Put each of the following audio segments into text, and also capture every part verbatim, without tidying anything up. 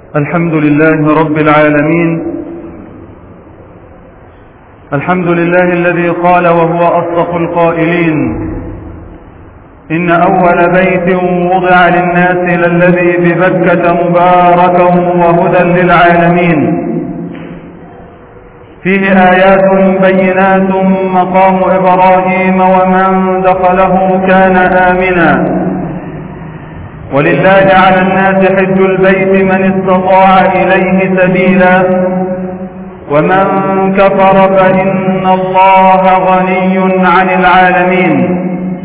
الحمد لله رب العالمين. الحمد لله الذي قال وهو أصدق القائلين: إن أول بيت وضع للناس للذي ببكة مباركا وهدى للعالمين، فيه آيات بينات مقام إبراهيم ومن دخله كان آمنا، ولله على الناس حج البيت من استطاع إليه سبيلا، ومن كفر فإن الله غني عن العالمين.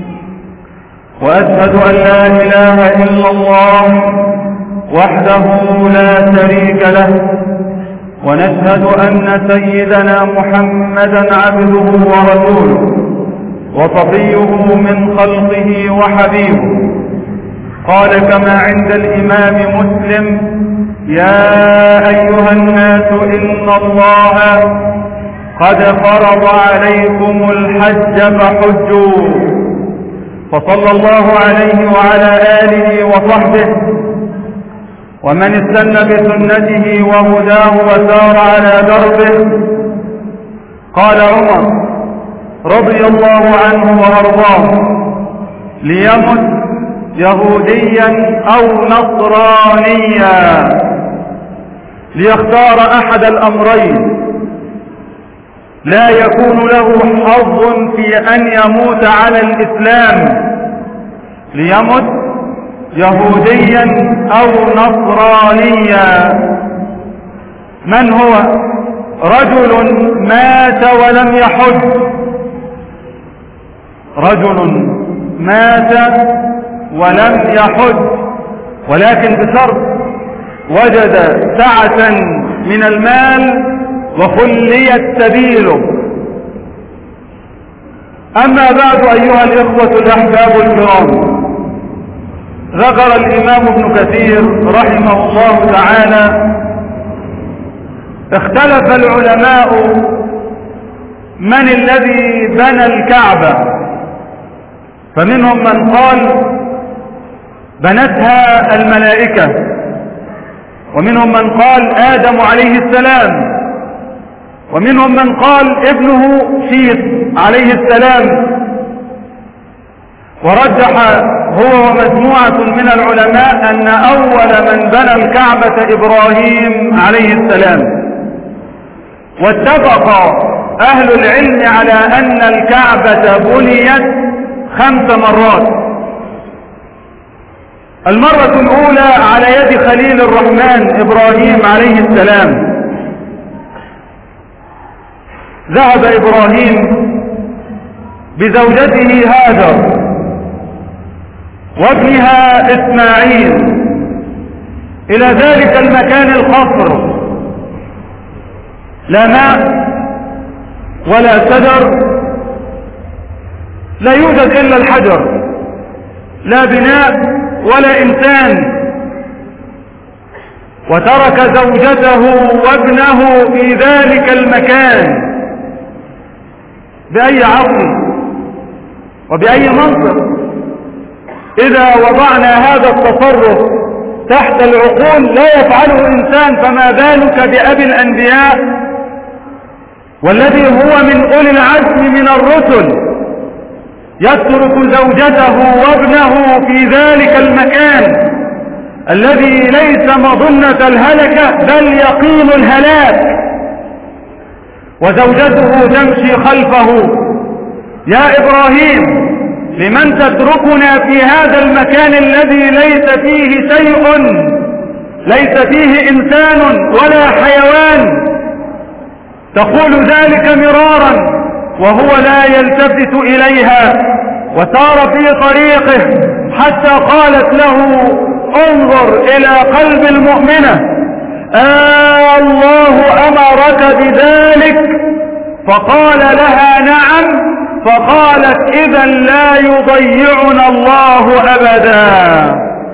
وأشهد أن لا إله إلا الله وحده لا شريك له، ونشهد أن سيدنا محمدا عبده ورسوله وصفيه من خلقه وحبيبه. قال كما عند الإمام مسلم: يا أيها الناس إن الله قد فرض عليكم الحج فحجوا. فصلى الله عليه وعلى آله وصحبه ومن استنى بسنته وهداه وسار على دربه. قال عمر رضي الله عنه وأرضاه: ليمت يهوديا أو نصرانيا، ليختار أحد الأمرين، لا يكون له حظ في أن يموت على الإسلام، ليمت يهوديا أو نصرانيا. من هو؟ رجل مات ولم يحج، رجل مات ولم يحج، ولكن بشرط: وجد سعة من المال وخليت سبيله. أما بعد أيها الإخوة الأحباب الكرام، ذكر الإمام ابن كثير رحمه الله تعالى: اختلف العلماء من الذي بنى الكعبة، فمنهم من قال بنتها الملائكة، ومنهم من قال آدم عليه السلام، ومنهم من قال ابنه شيث عليه السلام. ورجح هو ومجموعة من العلماء أن أول من بنى الكعبة إبراهيم عليه السلام. واتفق أهل العلم على أن الكعبة بنيت خمس مرات. المرة الأولى على يد خليل الرحمن إبراهيم عليه السلام. ذهب إبراهيم بزوجته هاجر وابنها إسماعيل إلى ذلك المكان الخصر، لا ماء ولا شجر، لا يوجد إلا الحجر، لا بناء ولا إنسان. وترك زوجته وابنه في ذلك المكان. بأي عقل وبأي منطق إذا وضعنا هذا التصرف تحت العقول لا يفعله إنسان، فما بالك بأبي الأنبياء والذي هو من أولي العزم من الرسل، يترك زوجته وابنه في ذلك المكان الذي ليس مظنة الهلكة بل يقين الهلاك، وزوجته تمشي خلفه: يا إبراهيم، لمن تتركنا في هذا المكان الذي ليس فيه شيء، ليس فيه إنسان ولا حيوان؟ تقول ذلك مرارا وهو لا يلتفت إليها، وسار في طريقه حتى قالت له: انظر إلى قلب المؤمنة، آه الله أمرك بذلك؟ فقال لها: نعم. فقالت: إذا لا يضيعنا الله أبدا.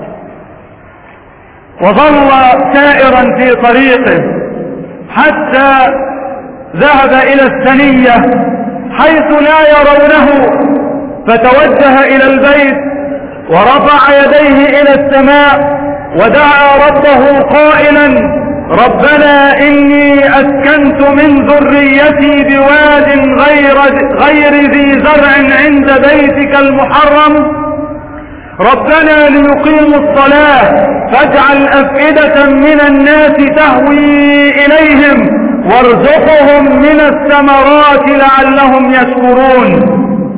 وظل سائرا في طريقه حتى ذهب إلى الثنية حيث لا يرونه، فتوجه إلى البيت ورفع يديه إلى السماء ودعا ربه قائلا: قائلا ربنا إني أسكنت من ذريتي بواد غير, غير ذي زرع عند بيتك المحرم ربنا ليقيموا الصلاة فاجعل أفئدة من الناس تهوي إليهم وارزقهم من الثمرات لعلهم يشكرون.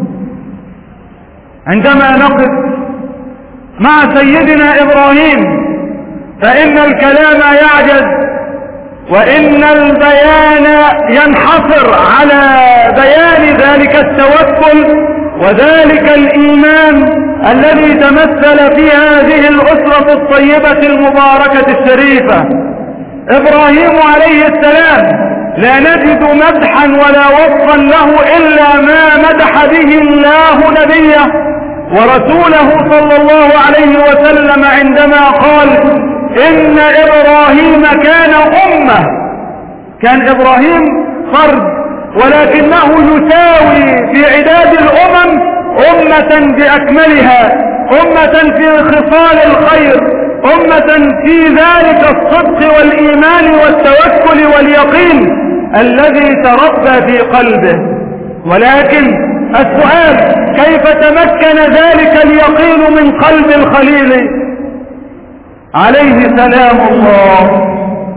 عندما نقف مع سيدنا إبراهيم فإن الكلام يعجز وإن البيان ينحصر على بيان ذلك التوكل وذلك الإيمان الذي تمثل في هذه الأسرة الطيبة المباركة الشريفة. إبراهيم عليه السلام لا نجد مدحا ولا وصفا له إلا ما مدح به الله نبيه ورسوله صلى الله عليه وسلم عندما قال إن إبراهيم كان أمة. كان إبراهيم فرد ولكنه يساوي في عداد الأمم أمة بأكملها، أمة في خصال الخير، أمة في ذلك الصدق والإيمان والتوكل واليقين الذي تربى في قلبه. ولكن السؤال كيف تمكن ذلك اليقين من قلب الخليل عليه سلام الله؟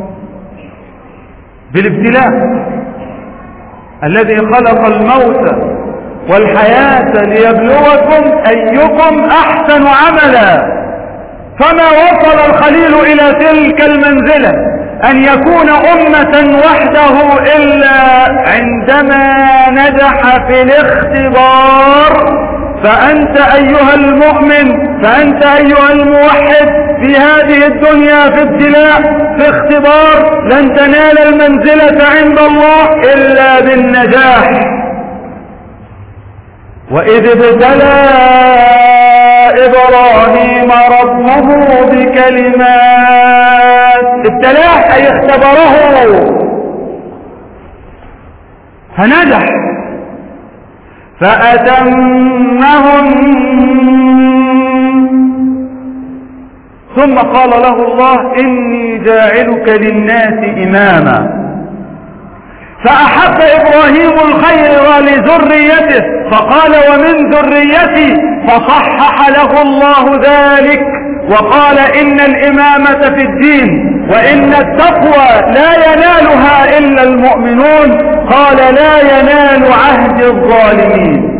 بالابتلاء الذي خلق الموت والحياة ليبلوكم أيكم أحسن عملا. فما وصل الخليل إلى تلك المنزلة أن يكون أمة وحده إلا عندما نجح في الاختبار. فأنت أيها المؤمن، فأنت أيها الموحد في هذه الدنيا في ابتلاء، في اختبار، لن تنال المنزلة عند الله إلا بالنجاح. وإذ ابتلى إبراهيم ربه بكلمات، ابتلاه أي اختبره فنجح فأتمهم، ثم قال له الله إني جاعلك للناس إماما. فأحب إبراهيم الخير لذريته فقال ومن ذريتي، فصحح له الله ذلك وقال إن الإمامة في الدين وإن التقوى لا ينالها إلا المؤمنون. قال لا ينال عهد الظالمين.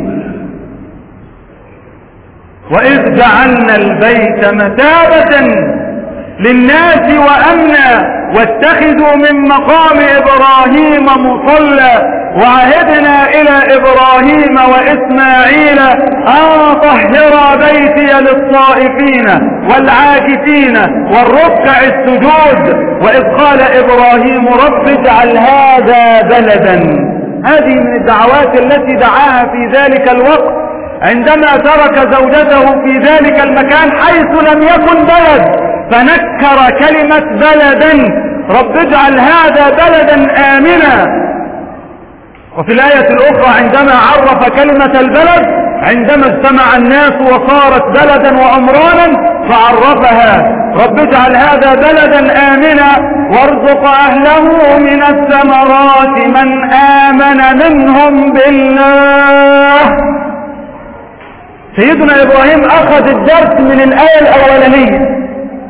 وإذ جعلنا البيت مثابة للناس وأمنا واتخذوا من مقام إبراهيم مصلى وعهدنا إلى إبراهيم وإسماعيل أن طهرا بيتي للطائفين والعاكفين والركع السجود. وإذ قال إبراهيم رب اجعل هذا بلدا. هذه من الدعوات التي دعاها في ذلك الوقت عندما ترك زوجته في ذلك المكان حيث لم يكن بلد، فنكر كلمة بلدا، رب اجعل هذا بلدا آمنا. وفي الآية الأخرى عندما عرف كلمة البلد عندما اجتمع الناس وصارت بلدا وعمرانا فعرفها رب اجعل هذا بلدا آمنا وارزق أهله من الثمرات من آمن منهم بالله. سيدنا إبراهيم أخذ الدرس من الآية الأولانية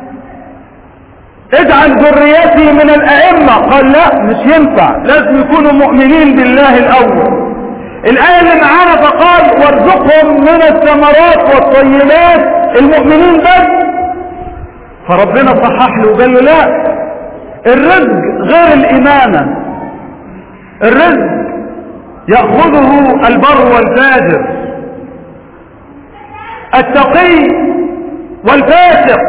اجعل ذريتي من الأئمة. قال لا، مش ينفع، لازم يكونوا مؤمنين بالله الأول. الآية اللي معانا فقال وارزقهم من الثمرات والطيبات المؤمنين بس. فربنا صحح له وقال له لا، الرزق غير الإمامة. الرزق يأخذه البر والفاجر، التقي والفاسق.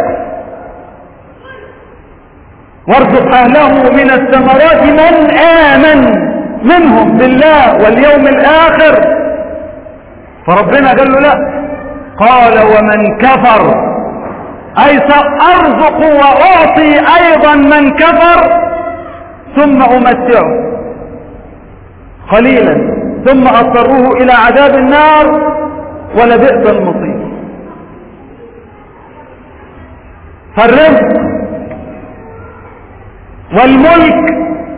وارزق أهله من الثمرات من آمن منهم بالله واليوم الآخر. فربنا قال له لا، قال ومن كفر، أي سأرزق وأعطي أيضا من كفر ثم أمتعه قليلا ثم أضطروه إلى عذاب النار ولبئس المصير. فالرزق والملك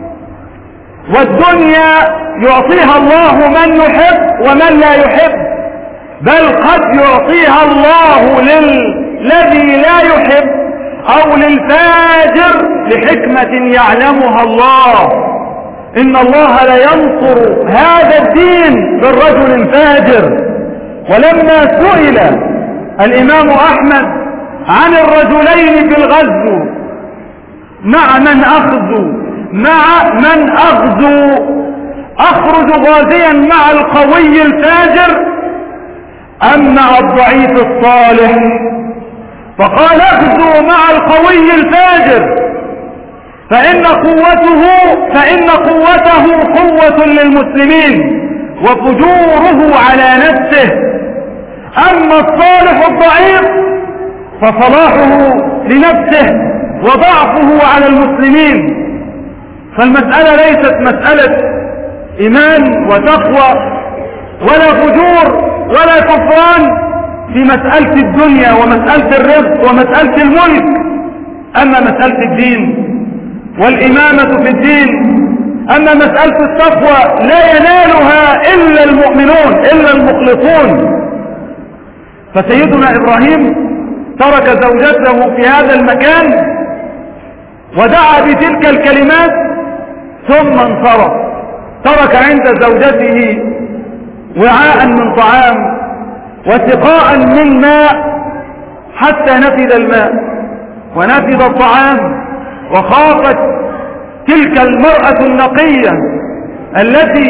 والدنيا يعطيها الله من يحب ومن لا يحب، بل قد يعطيها الله للذي لا يحب أو للفاجر لحكمة يعلمها الله. إن الله لا ينصر هذا الدين بالرجل الفاجر. ولما سئل الإمام أحمد عن الرجلين في الغزو مع من أخذوا مع من أغزو أخرج غازيا مع القوي الفاجر أم مع الضعيف الصالح؟ فقال اغزو مع القوي الفاجر فإن قوته فإن قوته قوة للمسلمين وفجوره على نفسه، أما الصالح الضعيف فصلاحه لنفسه وضعفه على المسلمين. فالمسألة ليست مسألة إيمان وتقوى ولا فجور ولا كفران في مسألة الدنيا ومسألة الرزق ومسألة الملك، أما مسألة الدين والإمامة في الدين، أما مسألة التقوى لا ينالها إلا المؤمنون إلا المخلصون. فسيدنا إبراهيم ترك زوجته في هذا المكان ودعا بتلك الكلمات ثم انصرف، ترك عند زوجته وعاء من طعام وسقاء من ماء حتى نفد الماء ونفد الطعام، وخافت تلك المرأة النقية التي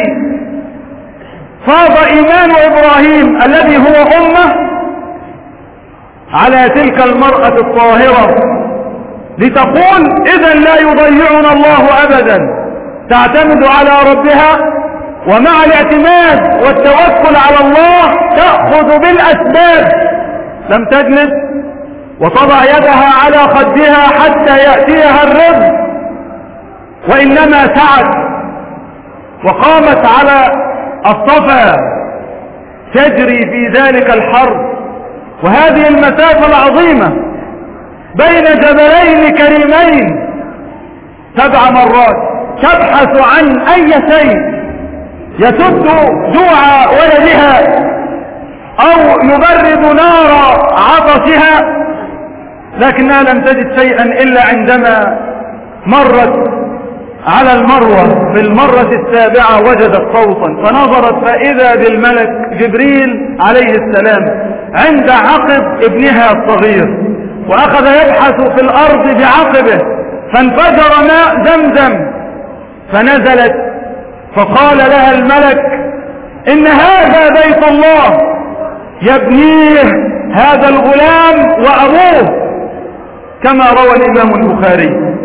فاض إيمان إبراهيم الذي هو أمه على تلك المرأة الطاهرة لتقول إذا لا يضيعنا الله أبدا، تعتمد على ربها ومع الاعتماد والتوكل على الله تأخذ بالأسباب، لم تجلس وتضع يدها على خدها حتى يأتيها الرزق، وإنما سعت وقامت على الصفا تجري في ذلك الحر وهذه المسافة العظيمة بين جبلين كريمين سبع مرات تبحث عن أي شيء يسد جوع ولدها أو يبرد نار عطشها، لكنها لم تجد شيئا إلا عندما مرت على المروة في المرة السابعة وجدت صوتا فنظرت فإذا بالملك جبريل عليه السلام عند عقب ابنها الصغير، وأخذ يبحث في الأرض بعقبه فانفجر ماء زمزم، فنزلت فقال لها الملك إن هذا بيت الله يبنيه هذا الغلام وأبوه، كما روى الإمام البخاري.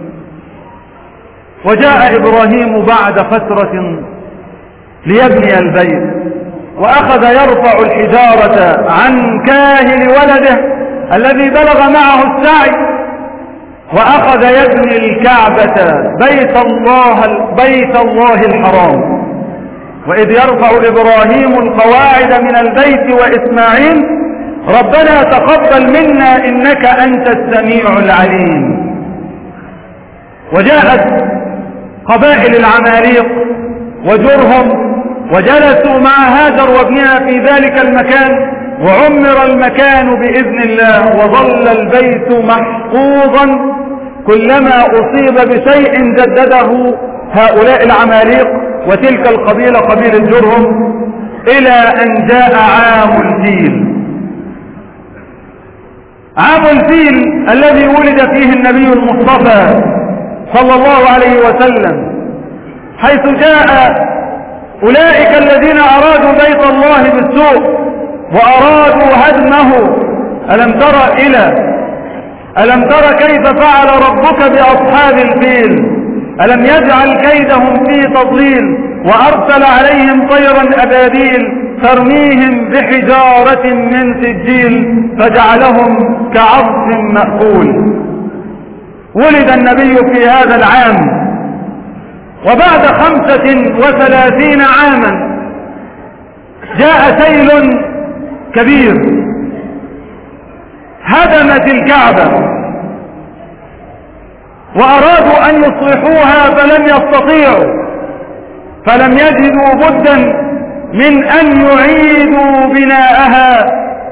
وجاء إبراهيم بعد فترة ليبني البيت وأخذ يرفع الحجارة عن كاهل ولده الذي بلغ معه السعي، وأخذ يبني الكعبة بيت الله, بيت الله الحرام. وإذ يرفع إبراهيم القواعد من البيت وإسماعيل ربنا تقبل منا إنك أنت السميع العليم. وجاءت قبائل العماليق وجرهم وجلسوا مع هاجر وابنها في ذلك المكان، وعمر المكان بإذن الله، وظل البيت محفوظا كلما أصيب بشيء جدده هؤلاء العماليق وتلك القبيلة قبيلة جرهم إلى أن جاء عام الفيل. عام الفيل الذي ولد فيه النبي المصطفى صلى الله عليه وسلم، حيث جاء أولئك الذين أرادوا بيت الله بالسوء وأرادوا هدمه. ألم تر إلى ألم تر كيف فعل ربك بأصحاب الفيل؟ ألم يجعل كيدهم في تضليل وأرسل عليهم طيرا أبابيل ترميهم بحجارة من سجيل فجعلهم كعصف مأكول. ولد النبي في هذا العام، وبعد خمسة وثلاثين عاما جاء سيل كبير هدمت الكعبة وأرادوا أن يصلحوها فلم يستطيعوا، فلم يجدوا بدا من أن يعيدوا بناءها،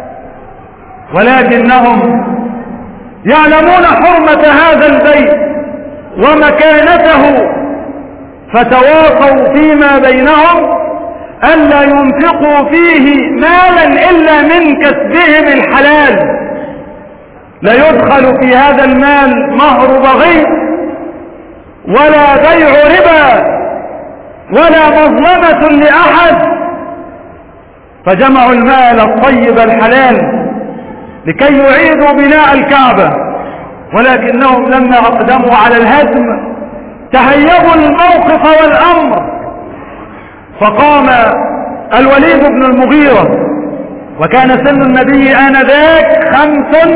ولكنهم يعلمون حرمة هذا البيت ومكانته، فتواصوا فيما بينهم ألا ينفقوا فيه مالا إلا من كسبهم الحلال، لا يدخل في هذا المال مهر بغي ولا بيع ربا ولا مظلمة لأحد، فجمعوا المال الطيب الحلال لكي يعيدوا بناء الكعبة، ولكنهم لما أقدموا على الهدم تهيبوا الموقف والأمر، فقام الوليد بن المغيرة وكان سن النبي آنذاك خمس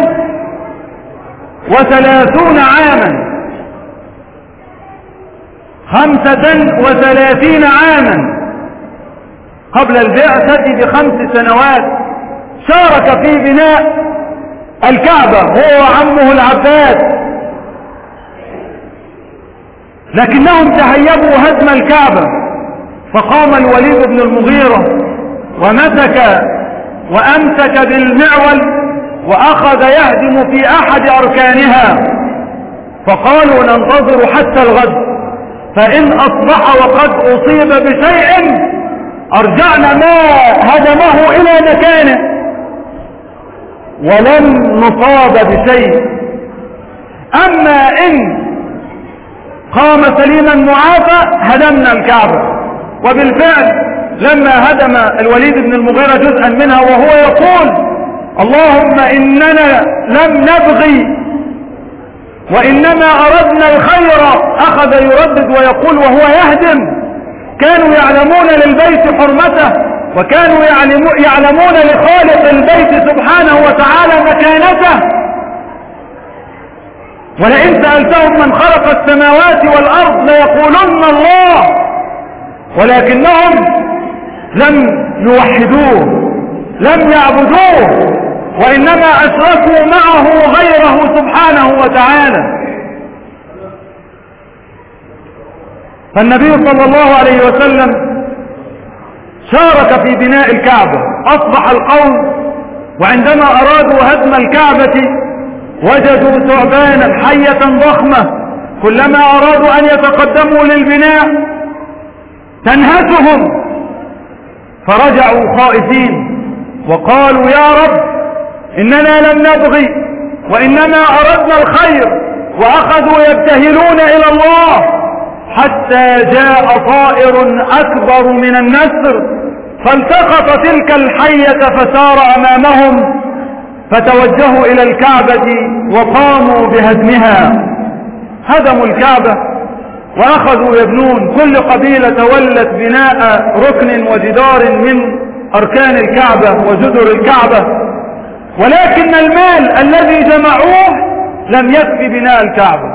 وثلاثون عاما خمسة وثلاثين عاما قبل البعثة بخمس سنوات، شارك في بناء الكعبة هو وعمه العباس، لكنهم تهيبوا هدم الكعبة، فقام الوليد بن المغيرة ومسك وأمسك بالمعول وأخذ يهدم في أحد أركانها، فقالوا ننتظر حتى الغد، فإن أصبح وقد أصيب بشيء أرجعنا ما هدمه إلى مكانه، ولم نصاب بشيء. أما إن قام سليما معافى هدمنا الكعبة. وبالفعل لما هدم الوليد بن المغيرة جزءا منها وهو يقول اللهم إننا لم نبغي وإنما أردنا الخير، أخذ يردد ويقول وهو يهدم. كانوا يعلمون للبيت حرمته، وكانوا يعلمون لخالق البيت سبحانه وتعالى مكانته، ولئن سألتهم من خلق السماوات والأرض ليقولن الله، ولكنهم لم يوحدوه، لم يعبدوه، وإنما أشركوا معه غيره سبحانه وتعالى. فالنبي صلى الله عليه وسلم شارك في بناء الكعبة. أصبح القوم وعندما أرادوا هدم الكعبة وجدوا ثعبانا حية ضخمة، كلما أرادوا أن يتقدموا للبناء تنهشهم، فرجعوا خائفين وقالوا يا رب إننا لم نبغي وإنما أردنا الخير، وأخذوا يبتهلون إلى الله حتى جاء طائر أكبر من النسر فالتقط تلك الحية فسار أمامهم، فتوجهوا إلى الكعبة وقاموا بهدمها. هدموا الكعبة وأخذوا يبنون، كل قبيلة ولت بناء ركن وجدار من أركان الكعبة وجدر الكعبة، ولكن المال الذي جمعوه لم يكفي بناء الكعبة،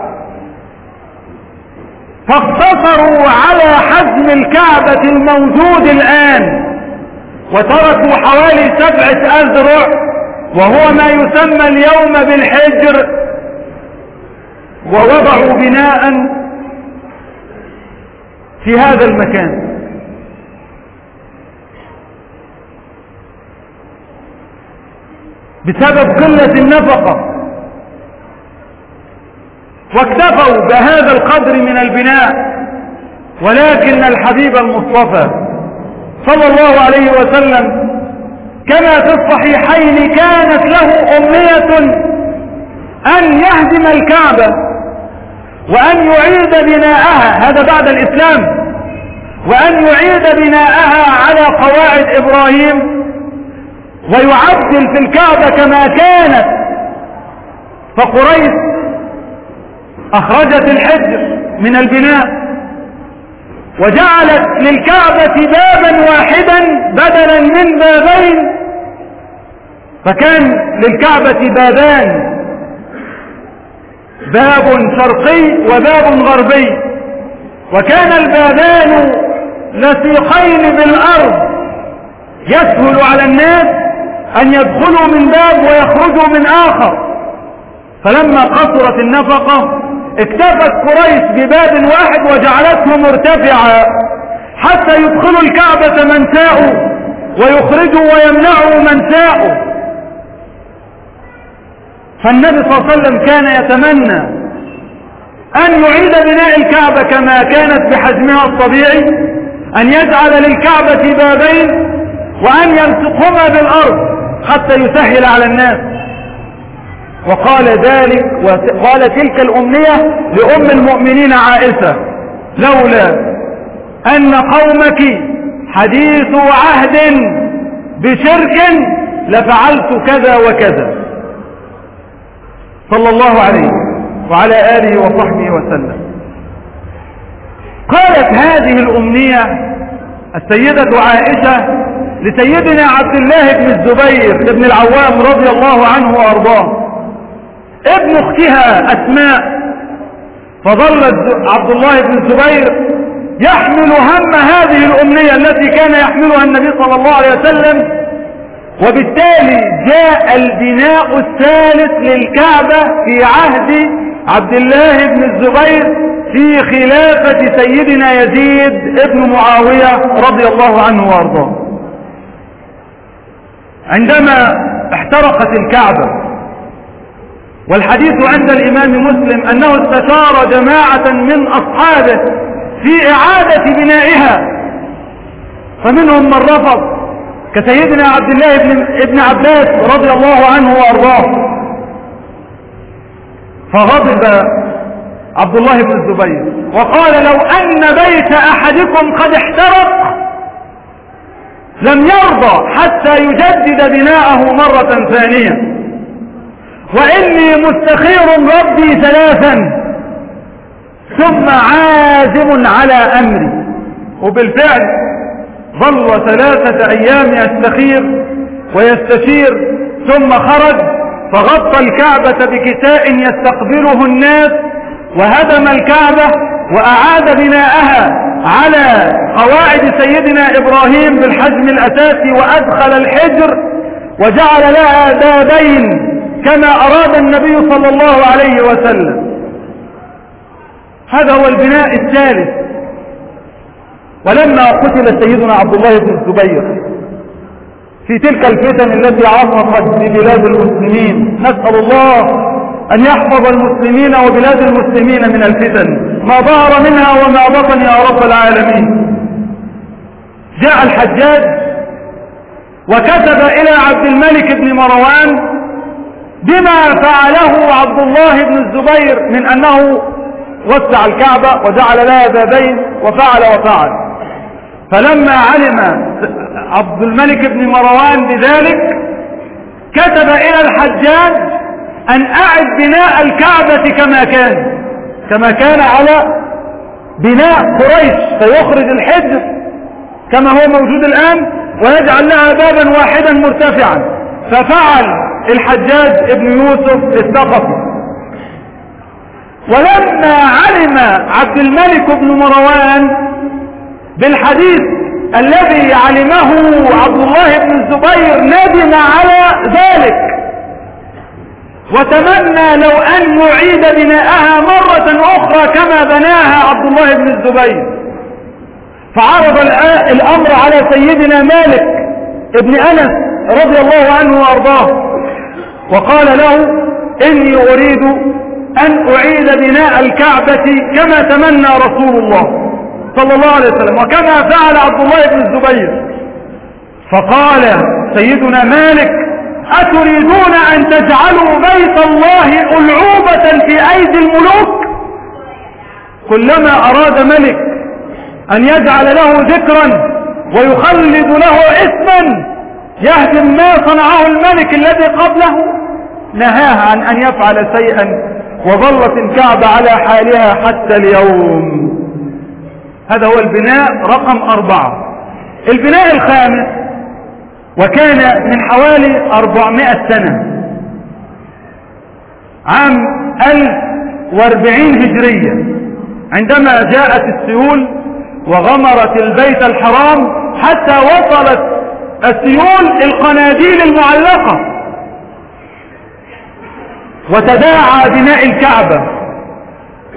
فاقتصروا على حجم الكعبة الموجود الآن، وتركوا حوالي سبعة أذرع وهو ما يسمى اليوم بالحجر، ووضعوا بناء في هذا المكان. بسبب قلة النفقة، واكتفوا بهذا القدر من البناء، ولكن الحبيب المصطفى صلى الله عليه وسلم كما في الصحيحين كانت له أمنية أن يهدم الكعبة وأن يعيد بناءها، هذا بعد الإسلام، وأن يعيد بناءها على قواعد إبراهيم ويعدل في الكعبة كما كانت. فقريش أخرجت الحجر من البناء وجعلت للكعبة بابا واحدا بدلا من بابين، فكان للكعبة بابان، باب شرقي وباب غربي، وكان البابان لصيقين بالأرض يسهل على الناس أن يدخلوا من باب ويخرجوا من آخر. فلما قصرت النفقة اكتفت قريش بباب واحد وجعلته مرتفعا حتى يدخلوا الكعبة من شاءوا ويخرجوا ويمنعوا من شاءوا. فالنبي صلى الله عليه وسلم كان يتمنى أن يعيد بناء الكعبة كما كانت بحجمها الطبيعي، أن يجعل للكعبة بابين وأن يلصقهما بالأرض حتى يسهل على الناس. وقال ذلك وقال تلك الأمنية لأم المؤمنين عائشة: لولا أن قومك حديث عهد بشرك لفعلت كذا وكذا، صلى الله عليه وعلى آله وصحبه وسلم. قالت هذه الأمنية السيدة عائشة لسيدنا عبد الله بن الزبير بن العوام رضي الله عنه وأرضاه ابن اختها أسماء. فظل عبد الله بن الزبير يحمل هم هذه الأمنية التي كان يحملها النبي صلى الله عليه وسلم، وبالتالي جاء البناء الثالث للكعبة في عهد عبد الله بن الزبير في خلافة سيدنا يزيد ابن معاوية رضي الله عنه وارضاه. عندما احترقت الكعبة، والحديث عند الإمام مسلم أنه استشار جماعة من أصحابه في إعادة بنائها، فمنهم من رفض كسيدنا عبد الله بن ابن عباس رضي الله عنه وارضاه. فغضب عبد الله بن الزبير وقال: لو أن بيت أحدكم قد احترق لم يرضى حتى يجدد بناءه مرة ثانية، وإني مستخير ربي ثلاثا ثم عازم على أمري. وبالفعل ظل ثلاثة أيام يستخير ويستشير، ثم خرج فغطى الكعبة بكساء يستقبله الناس، وهدم الكعبة وأعاد بناءها على قواعد سيدنا إبراهيم بالحجم الأساسي، وأدخل الحجر وجعل لها بابين كما أراد النبي صلى الله عليه وسلم. هذا هو البناء الثالث. ولما قتل سيدنا عبد الله بن الزبير في تلك الفتن التي عصفت ببلاد المسلمين، نسأل الله أن يحفظ المسلمين وبلاد المسلمين من الفتن ما ظهر منها وما بطن يا رب العالمين، جاء الحجاج وكتب إلى عبد الملك بن مروان بما فعله عبد الله بن الزبير من أنه وسع الكعبة وجعل لها بابين وفعل وفعل. فلما علم عبد الملك بن مروان بذلك كتب إلى الحجاج أن أعد بناء الكعبة كما كان كما كان على بناء قريش، فيخرج الحجر كما هو موجود الآن ويجعل لها بابا واحدا مرتفعا. ففعل الحجاج ابن يوسف الثقفي. ولما علم عبد الملك بن مروان بالحديث الذي علمه عبد الله بن الزبير ندم على ذلك، وتمنى لو أن يعيد بناءها مرة أخرى كما بناها عبد الله بن الزبير. فعرض الأمر على سيدنا مالك ابن أنس رضي الله عنه وأرضاه، وقال له: إني أريد أن أعيد بناء الكعبة كما تمنى رسول الله صلى الله عليه وسلم وكما فعل عبد الله بن الزبير. فقال سيدنا مالك: أتريدون أن تجعلوا بيت الله ألعوبة في أيدي الملوك؟ كلما أراد ملك أن يجعل له ذكرا ويخلد له اسما يهدم ما صنعه الملك الذي قبله، نهاه عن أن يفعل شيئا، وظلت الكعبة على حالها حتى اليوم. هذا هو البناء رقم أربعة. البناء الخامس وكان من حوالي أربعمائة سنة، عام ألف واربعين هجرية، عندما جاءت السيول وغمرت البيت الحرام حتى وصلت السيول القناديل المعلقة، وتداعى بناء الكعبة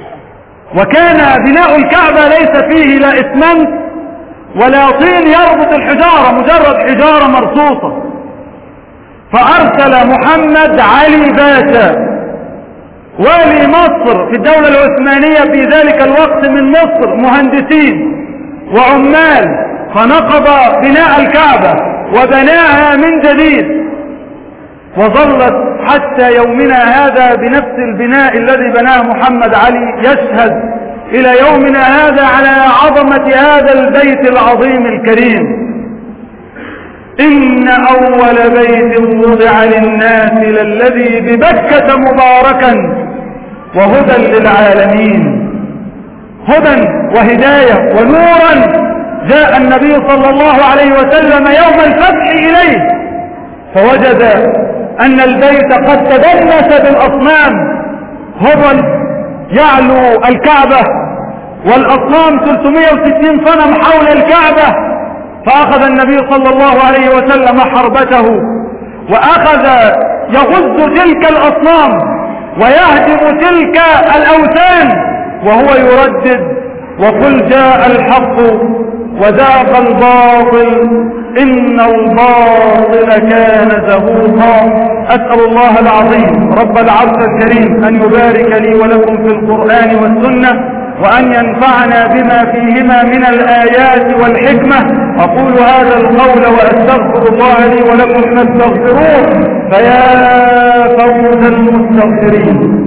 وكان بناء الكعبة ليس فيه لا إسمنت ولا طين يربط الحجارة، مجرد حجارة مرصوصة. فأرسل محمد علي باشا والي مصر في الدولة العثمانية في ذلك الوقت من مصر مهندسين وعمال، فنقض بناء الكعبة وبناها من جديد، وظلت حتى يومنا هذا بنفس البناء الذي بناه محمد علي، يشهد إلى يومنا هذا على عظمة هذا البيت العظيم الكريم. إن أول بيت وضع للناس للذي ببكة مباركا وهدى للعالمين، هدى وهداية ونورا جاء النبي صلى الله عليه وسلم يوم الفتح إليه، فوجد أن البيت قد تدنس بالأصنام، هبل يعلو الكعبة والأصنام ثلاثمائة وستين صنم حول الكعبة. فأخذ النبي صلى الله عليه وسلم حربته وأخذ يغز تلك الأصنام ويهدم تلك الأوثان وهو يردد: وقل جاء الحق وزاق الباطل إن الباطل كان زهوقا. أسأل الله العظيم رب العرش الكريم أن يبارك لي ولكم في القرآن والسنة، وأن ينفعنا بما فيهما من الآيات والحكمة. أقول هذا القول وأستغفر الله لي ولكم فاستغفروه، فيا فوز المستغفرين.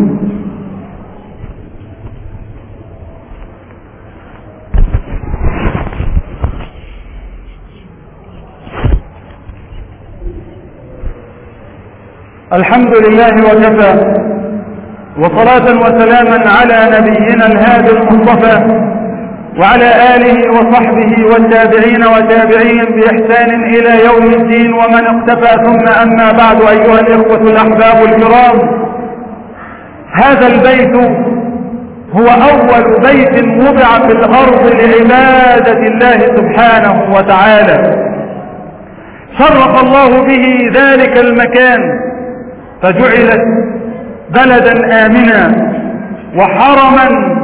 الحمد لله وكفى، وصلاة وسلاما على نبينا الهادي المصطفى وعلى آله وصحبه والتابعين وتابعين بإحسان إلى يوم الدين ومن اقتفى. ثم أما بعد، أيها الإخوة الأحباب الكرام، هذا البيت هو أول بيت وضع في الأرض لعبادة الله سبحانه وتعالى، شرف الله به ذلك المكان فجعلت بلدا آمنا وحرما،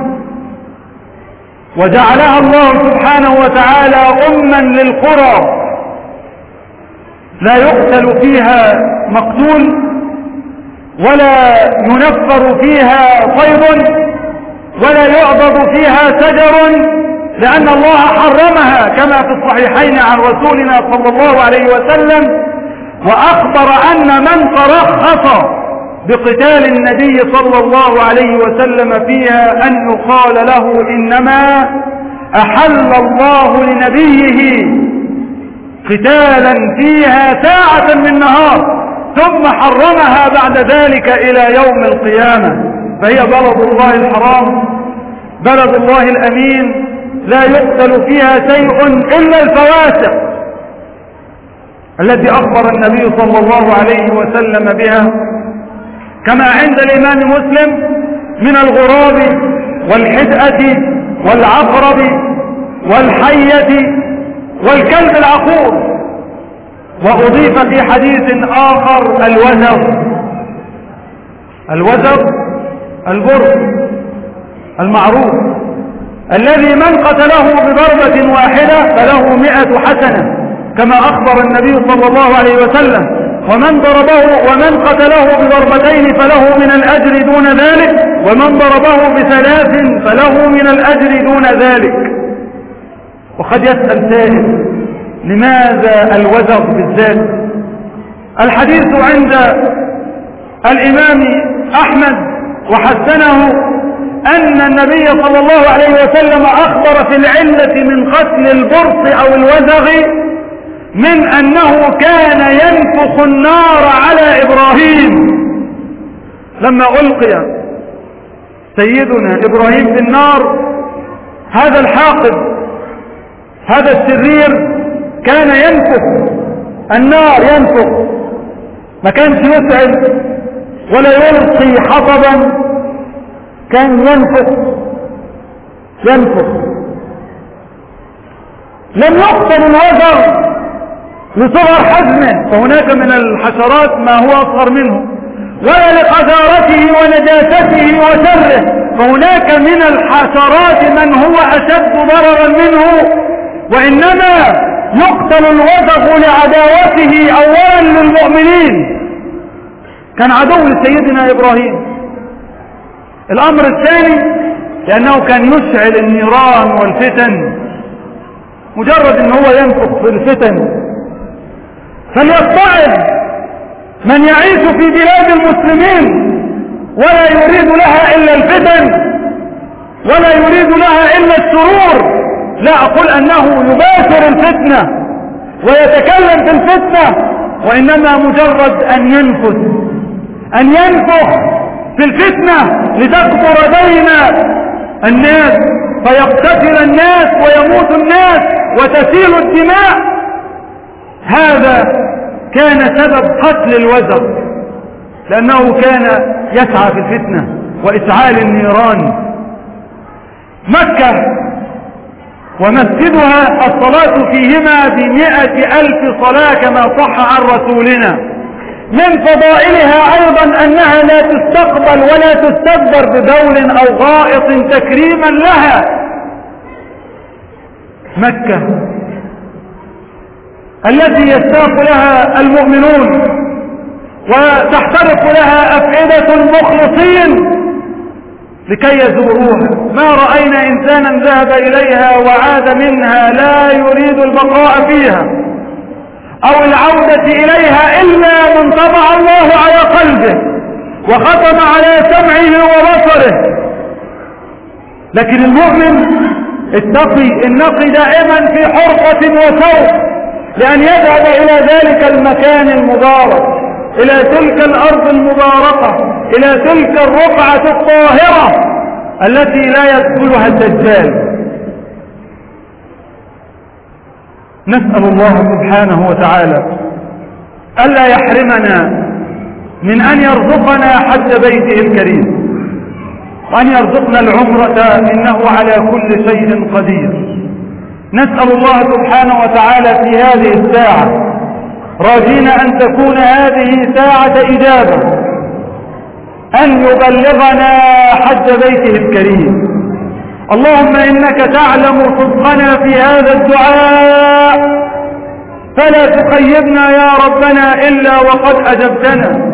وجعلها الله سبحانه وتعالى أما للقرى لا يقتل فيها مقتول ولا ينفر فيها صيد ولا يعبد فيها شجر، لأن الله حرمها كما في الصحيحين عن رسولنا صلى الله عليه وسلم، وأخبر أن من ترخص بقتال النبي صلى الله عليه وسلم فيها أن يقال له: إنما أحل الله لنبيه قتالا فيها ساعة من نهار ثم حرمها بعد ذلك إلى يوم القيامة. فهي بلد الله الحرام، بلد الله الأمين، لا يقتل فيها شيء إلا الفواسق التي أخبر النبي صلى الله عليه وسلم بها، كما عند الإمام مسلم من الغراب والحدأة والعقرب والحية والكلب العقور. وأضيف في حديث آخر الوزغ، الوزغ البرص المعروف الذي من قتله بضربة واحدة فله مئة حسنة، كما أخبر النبي صلى الله عليه وسلم: ومن ضربه ومن قتله بضربتين فله من الأجر دون ذلك، ومن ضربه بثلاث فله من الأجر دون ذلك. وقد يسأل سائل: لماذا الوزغ بالذات؟ الحديث عند الإمام أحمد وحسنه أن النبي صلى الله عليه وسلم أخبر في العلة من قتل البرص أو الوزغ من أنه كان ينفخ النار على إبراهيم لما ألقي سيدنا إبراهيم في النار. هذا الحاقد، هذا الشرير كان ينفخ النار، ينفخ، ما كانش يسعد ولا يلقي حطبا، كان ينفخ ينفخ. لم يقتل الوزغ لصغر حجمه، فهناك من الحشرات ما هو أصغر منه، ولا لقذارته ونجاسته وشره، فهناك من الحشرات من هو أشد ضررا منه، وإنما يقتل الوزغ لعداوته أولا للمؤمنين، كان عدو لسيدنا إبراهيم. الأمر الثاني لأنه كان يشعل النيران والفتن، مجرد أنه هو ينفخ في الفتن. فليتعظ من يعيش في بلاد المسلمين ولا يريد لها إلا الفتن ولا يريد لها إلا الشرور. لا أقول أنه يباشر الفتنة ويتكلم في الفتنة، وإنما مجرد أن ينفذ أن ينفخ في الفتنة لتكبر بين الناس فيقتتل الناس ويموت الناس وتسيل الدماء. هذا كان سبب قتل الوزغ، لأنه كان يسعى في الفتنة وإشعال النيران. مكة ومسجدها الصلاة فيهما بمئة ألف صلاة كما صح عن رسولنا. من فضائلها أيضا أنها لا تستقبل ولا تستدبر ببول أو غائط تكريما لها. مكة التي يشتاق لها المؤمنون وتحترق لها أفئدة المخلصين لكي يزوروها. ما رأينا إنسانا ذهب إليها وعاد منها لا يريد البقاء فيها أو العودة إليها إلا من طبع الله على قلبه وختم على سمعه وبصره. لكن المؤمن التقي النقي دائما في حرقة وشوق لأن يذهب إلى ذلك المكان المبارك، إلى تلك الأرض المباركة، إلى تلك الرقعة الطاهرة التي لا يدخلها الدجال. نسأل الله سبحانه وتعالى ألا يحرمنا من أن يرزقنا حج بيته الكريم وأن يرزقنا العمرة إنه على كل شيء قدير. نسأل الله سبحانه وتعالى في هذه الساعة راجين أن تكون هذه ساعة إجابة أن يبلغنا حج بيته الكريم. اللهم إنك تعلم صدقنا في هذا الدعاء فلا تخيبنا يا ربنا إلا وقد أجبتنا.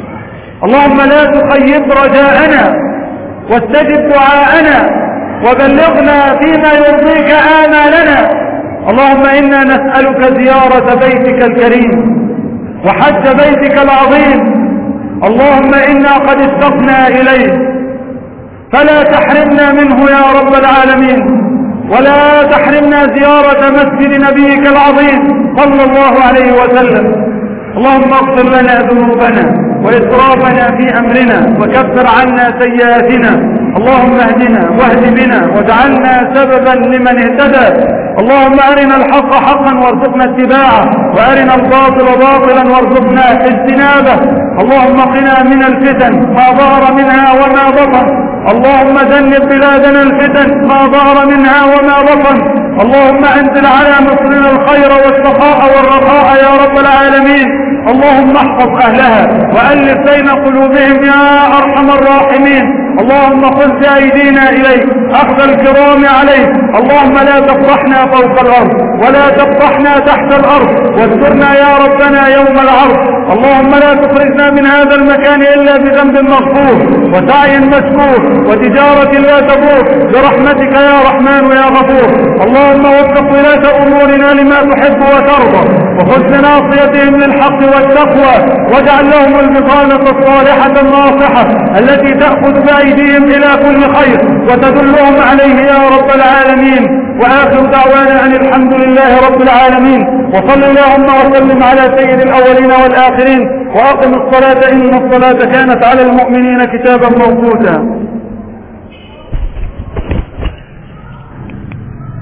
اللهم لا تخيب رجاءنا واستجب دعاءنا وبلغنا فيما يرضيك آمالنا. اللهم إنا نسألك زيارة بيتك الكريم وحج بيتك العظيم. اللهم إنا قد اشتقنا إليه فلا تحرمنا منه يا رب العالمين، ولا تحرمنا زيارة مسجد نبيك العظيم صلى الله عليه وسلم. اللهم اغفر لنا ذنوبنا وإسرافنا في أمرنا وكفر عنا سيئاتنا. اللهم اهدنا واهد بنا واجعلنا سببا لمن اهتدى. اللهم أرنا الحق حقا وارزقنا اتباعه وأرنا الباطل باطلا وارزقنا اجتنابه. اللهم قنا من الفتن ما ظهر منها وما بطن. اللهم جنب بلادنا الفتن ما ظهر منها وما بطن. اللهم أنزل على مصرنا الخير والسخاء والرخاء يا رب العالمين. اللهم احفظ أهلها وألف بين قلوبهم يا أرحم الراحمين. اللهم خذ بأيدينا إليك أخذ الكرام عليك. اللهم لا تفضحنا فوق الأرض ولا تفضحنا تحت الأرض واسترنا يا ربنا يوم العرض. اللهم لا تخرجنا من هذا المكان إلا بذنب مغفور وسعي مشكور وتجارة لا تبور برحمتك يا رحمن يا غفور. اللهم وفق ولاة أمورنا لما تحب وترضى وخذ بناصيتهم للحق والتقوى واجعل لهم البطانة الصالحة الناصحة التي تأخذ بأيديهم إلى كل خير وتدلهم عليه يا رب العالمين. وآخر دعوانا أن الحمد لله رب العالمين. وصل اللهم وسلم على سيد الأولين والآخرين وأقم الصلاة إن الصلاة كانت على المؤمنين كتابا موقوتا.